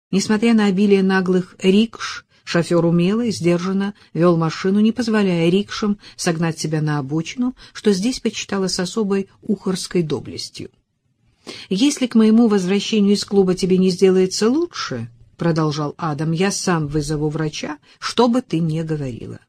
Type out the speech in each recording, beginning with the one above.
Несмотря на обилие наглых рикш, шофер умело и сдержанно вел машину, не позволяя рикшам согнать себя на обочину, что здесь почиталось особой ухарской доблестью. «Если к моему возвращению из клуба тебе не сделается лучше, — продолжал Адам, — я сам вызову врача, что бы ты ни говорила».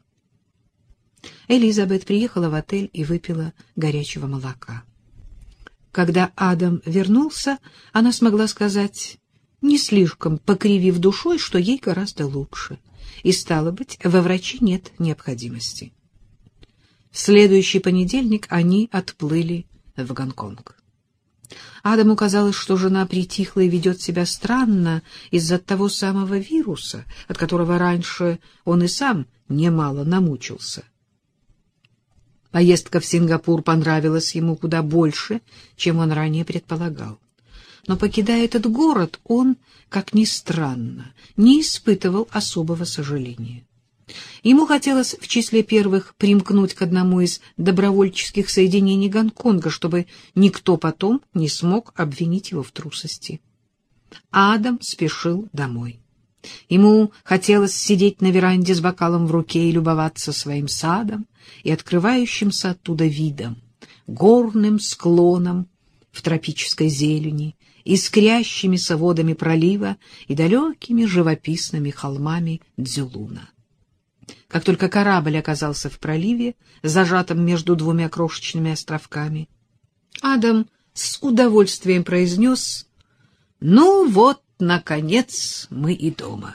Элизабет приехала в отель и выпила горячего молока. Когда Адам вернулся, она смогла сказать, не слишком покривив душой, что ей гораздо лучше, и, стало быть, во враче нет необходимости. В следующий понедельник они отплыли в Гонконг. Адаму казалось, что жена притихла и ведет себя странно из-за того самого вируса, от которого раньше он и сам немало намучился. Поездка в Сингапур понравилась ему куда больше, чем он ранее предполагал. Но, покидая этот город, он, как ни странно, не испытывал особого сожаления. Ему хотелось в числе первых примкнуть к одному из добровольческих соединений Гонконга, чтобы никто потом не смог обвинить его в трусости. Адам спешил домой. Ему хотелось сидеть на веранде с бокалом в руке и любоваться своим садом и открывающимся оттуда видом, горным склоном в тропической зелени, искрящимися водами пролива и далекими живописными холмами Цзюлуна. Как только корабль оказался в проливе, зажатом между двумя крошечными островками, Адам с удовольствием произнес: «Ну вот, наконец, мы и дома».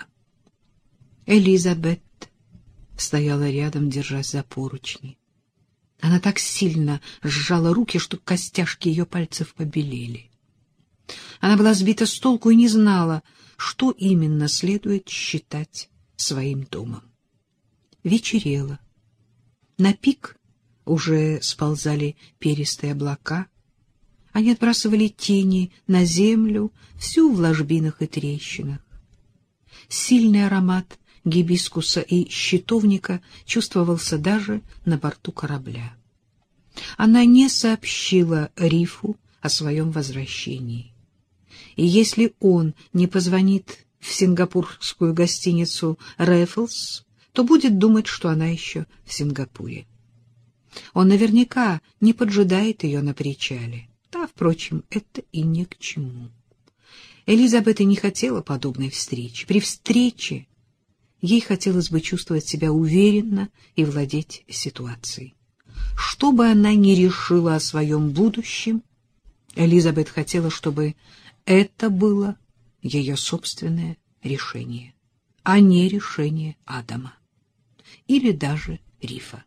Элизабет стояла рядом, держась за поручни. Она так сильно сжала руки, что костяшки ее пальцев побелели. Она была сбита с толку и не знала, что именно следует считать своим домом. Вечерело. На пик уже сползали перистые облака. Они отбрасывали тени на землю, всю в ложбинах и трещинах. Сильный аромат гибискуса и щитовника чувствовался даже на борту корабля. Она не сообщила Рифу о своем возвращении. И если он не позвонит в сингапурскую гостиницу «Рэффлс», то будет думать, что она еще в Сингапуре. Он наверняка не поджидает ее на причале. Да, впрочем, это и ни к чему. Элизабет и не хотела подобной встречи. При встрече ей хотелось бы чувствовать себя уверенно и владеть ситуацией. Что бы она ни решила о своем будущем, Элизабет хотела, чтобы это было ее собственное решение, а не решение Адама или даже Рифа.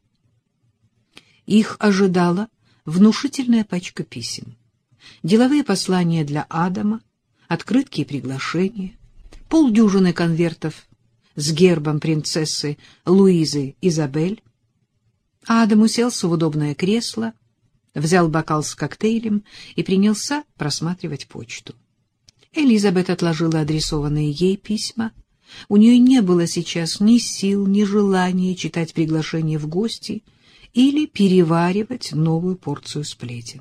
Их ожидала внушительная пачка писем, деловые послания для Адама, открытки и приглашения, полдюжины конвертов с гербом принцессы Луизы Изабель. Адам уселся в удобное кресло, взял бокал с коктейлем и принялся просматривать почту. Элизабет отложила адресованные ей письма. У нее не было сейчас ни сил, ни желания читать приглашение в гости или переваривать новую порцию сплетен.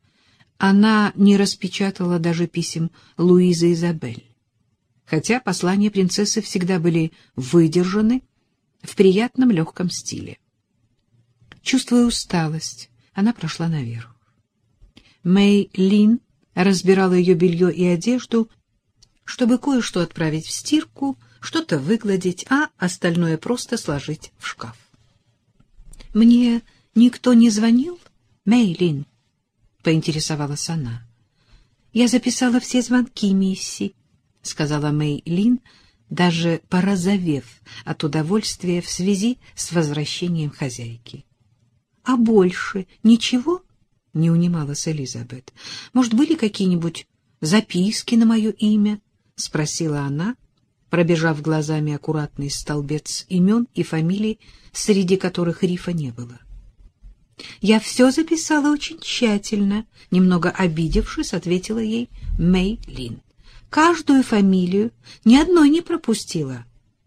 Она не распечатала даже писем Луизы Изабель, хотя послания принцессы всегда были выдержаны в приятном легком стиле. Чувствуя усталость, она прошла наверх. Мэй Лин разбирала ее белье и одежду, чтобы кое-что отправить в стирку, что-то выгладить, а остальное просто сложить в шкаф. — Мне никто не звонил, Мэй Лин? — поинтересовалась она. — Я записала все звонки, мисси, — сказала Мэй Лин, даже порозовев от удовольствия в связи с возвращением хозяйки. — А больше ничего? — не унималась Элизабет. — Может, были какие-нибудь записки на мое имя? — спросила она, пробежав глазами аккуратный столбец имен и фамилий, среди которых Рифа не было. — Я все записала очень тщательно, — немного обидевшись, ответила ей Мэй Лин. — Каждую фамилию, ни одной не пропустила.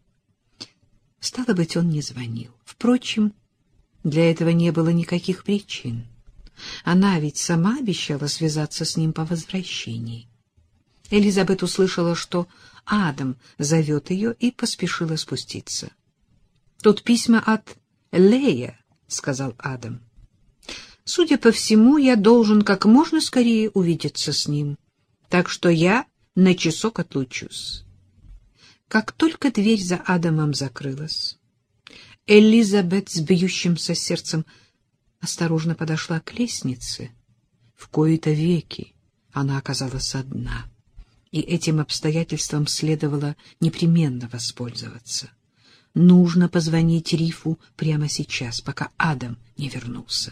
Стало быть, он не звонил. Впрочем, для этого не было никаких причин. Она ведь сама обещала связаться с ним по возвращении. Элизабет услышала, что Адам зовет ее, и поспешила спуститься. — Тут письма от Лея, — сказал Адам. — Судя по всему, я должен как можно скорее увидеться с ним, так что я на часок отлучусь. Как только дверь за Адамом закрылась, Элизабет с бьющимся сердцем осторожно подошла к лестнице. В кои-то веки она оказалась одна, и этим обстоятельством следовало непременно воспользоваться. Нужно позвонить Рифу прямо сейчас, пока Адам не вернулся.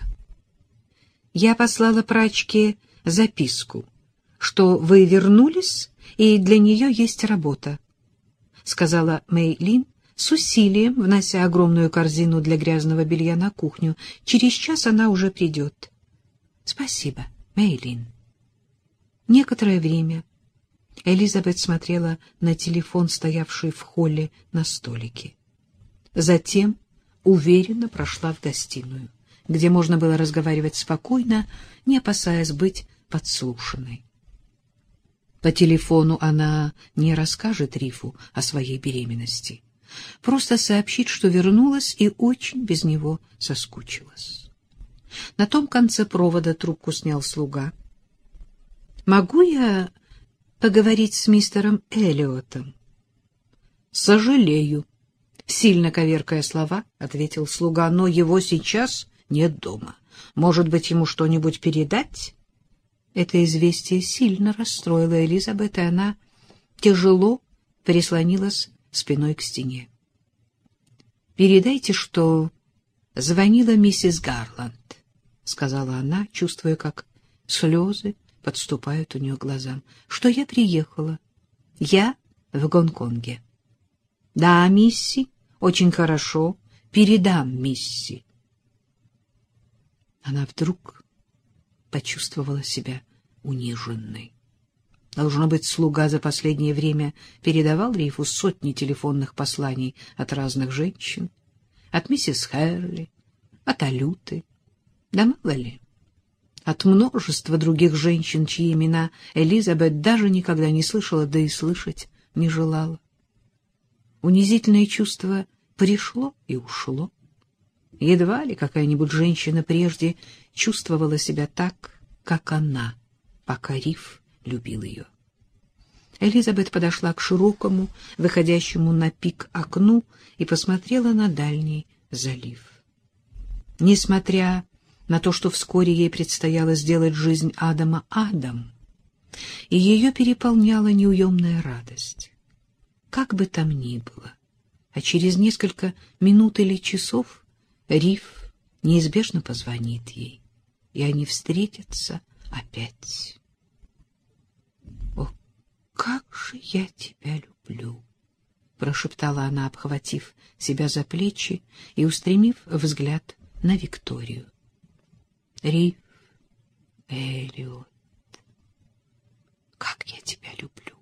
Я послала прачке записку, что вы вернулись, и для нее есть работа, — сказала Мэйлин, с усилием внося огромную корзину для грязного белья на кухню. Через час она уже придет. — Спасибо, Мэйлин. Некоторое время Элизабет смотрела на телефон, стоявший в холле на столике. Затем уверенно прошла в гостиную, где можно было разговаривать спокойно, не опасаясь быть подслушанной. По телефону она не расскажет Рифу о своей беременности, просто сообщит, что вернулась и очень без него соскучилась. На том конце провода трубку снял слуга. — Могу я поговорить с мистером Эллиотом? — Сожалею, — сильно коверкая слова, — ответил слуга, — но его сейчас нет дома. Может быть, ему что-нибудь передать? Это известие сильно расстроило Элизабет, и она тяжело прислонилась спиной к стене. — Передайте, что звонила миссис Гарланд, — сказала она, чувствуя, как слезы подступают у нее к глазам, — что я приехала. Я в Гонконге. — Да, мисси, очень хорошо. Передам мисси. Она вдруг почувствовала себя униженной. Должно быть, слуга за последнее время передавал Рифу сотни телефонных посланий от разных женщин, от миссис Хэрли, от Алюты, да мало ли, от множества других женщин, чьи имена Элизабет даже никогда не слышала, да и слышать не желала. Унизительное чувство пришло и ушло. Едва ли какая-нибудь женщина прежде чувствовала себя так, как она, пока Риф любил ее. Элизабет подошла к широкому, выходящему на пик окну и посмотрела на дальний залив. Несмотря на то, что вскоре ей предстояло сделать жизнь Адама адом, и ее переполняла неуемная радость. Как бы там ни было, а через несколько минут или часов Риф неизбежно позвонит ей, и они встретятся опять. «О, как же я тебя люблю!» — прошептала она, обхватив себя за плечи и устремив взгляд на Викторию. «Риф Эллиот, как я тебя люблю!»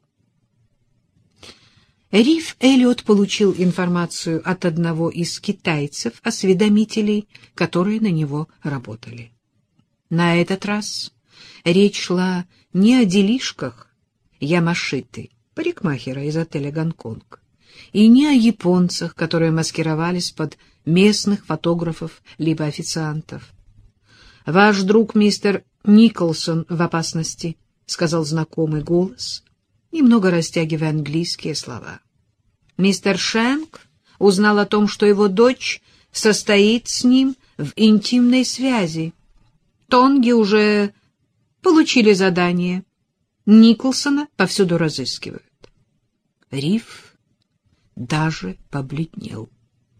Риф Эллиот получил информацию от одного из китайцев-осведомителей, которые на него работали. На этот раз речь шла не о делишках Ямашиты, парикмахера из отеля «Гонконг», и не о японцах, которые маскировались под местных фотографов либо официантов. «Ваш друг мистер Николсон в опасности», — сказал знакомый голос, немного растягивая английские слова. Мистер Шенк узнал о том, что его дочь состоит с ним в интимной связи. Тонги уже получили задание. Николсона повсюду разыскивают. Риф даже побледнел.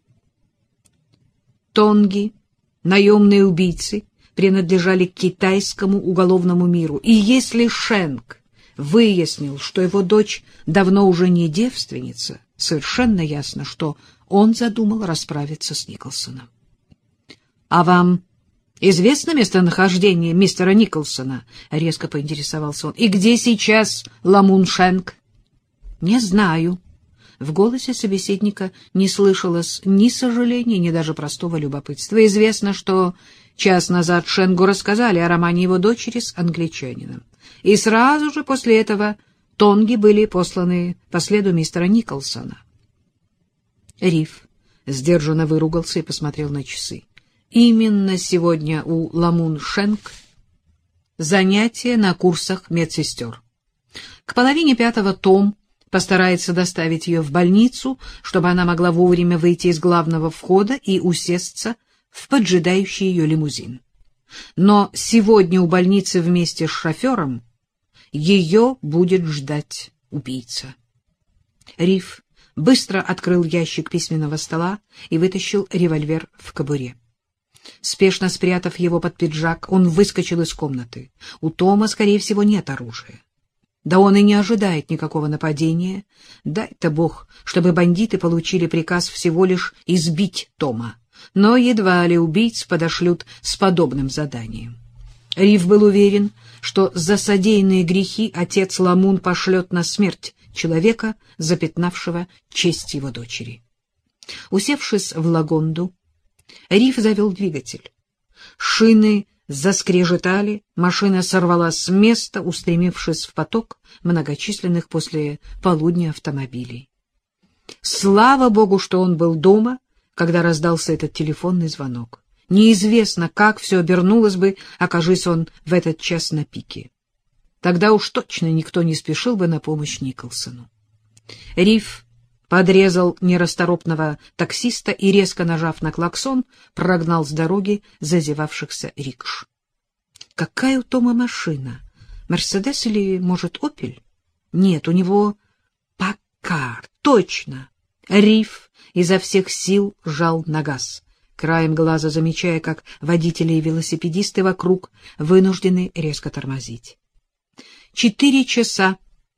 Тонги, наемные убийцы, принадлежали к китайскому уголовному миру, и если Шенк выяснил, что его дочь давно уже не девственница, совершенно ясно, что он задумал расправиться с Николсоном. — А вам известно местонахождение мистера Николсона? — резко поинтересовался он. — И где сейчас Ламун Шенк? — Не знаю. В голосе собеседника не слышалось ни сожаления, ни даже простого любопытства. Известно, что час назад Шенгу рассказали о романе его дочери с англичанином. И сразу же после этого Тонги были посланы по следу мистера Николсона. Риф сдержанно выругался и посмотрел на часы. Именно сегодня у Ламун-Шенк занятие на курсах медсестер. К 4:30 Том постарается доставить ее в больницу, чтобы она могла вовремя выйти из главного входа и усесться в поджидающий ее лимузин. Но сегодня у больницы вместе с шофером ее будет ждать убийца. Риф быстро открыл ящик письменного стола и вытащил револьвер в кобуре. Спешно спрятав его под пиджак, он выскочил из комнаты. У Тома, скорее всего, нет оружия. Да он и не ожидает никакого нападения. Дай-то Бог, чтобы бандиты получили приказ всего лишь избить Тома. Но едва ли убийц подошлют с подобным заданием. Риф был уверен, что за содеянные грехи отец Ламун пошлет на смерть человека, запятнавшего честь его дочери. Усевшись в Лагонду, Риф завел двигатель. Шины заскрежетали, машина сорвалась с места, устремившись в поток многочисленных после полудня автомобилей. Слава Богу, что он был дома, когда раздался этот телефонный звонок. Неизвестно, как все обернулось бы, окажись он в этот час на пике. Тогда уж точно никто не спешил бы на помощь Николсону. Риф подрезал нерасторопного таксиста и, резко нажав на клаксон, прогнал с дороги зазевавшихся рикш. Какая у Тома машина? Мерседес или, может, Опель? Нет, у него Паккар, точно. Риф изо всех сил жал на газ, краем глаза замечая, как водители и велосипедисты вокруг вынуждены резко тормозить. 4 часа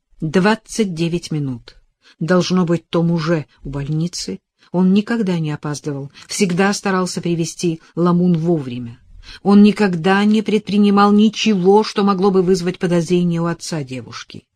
29 минут. Должно быть, Том уже у больницы. Он никогда не опаздывал, всегда старался привести Ламун вовремя. Он никогда не предпринимал ничего, что могло бы вызвать подозрение у отца девушки.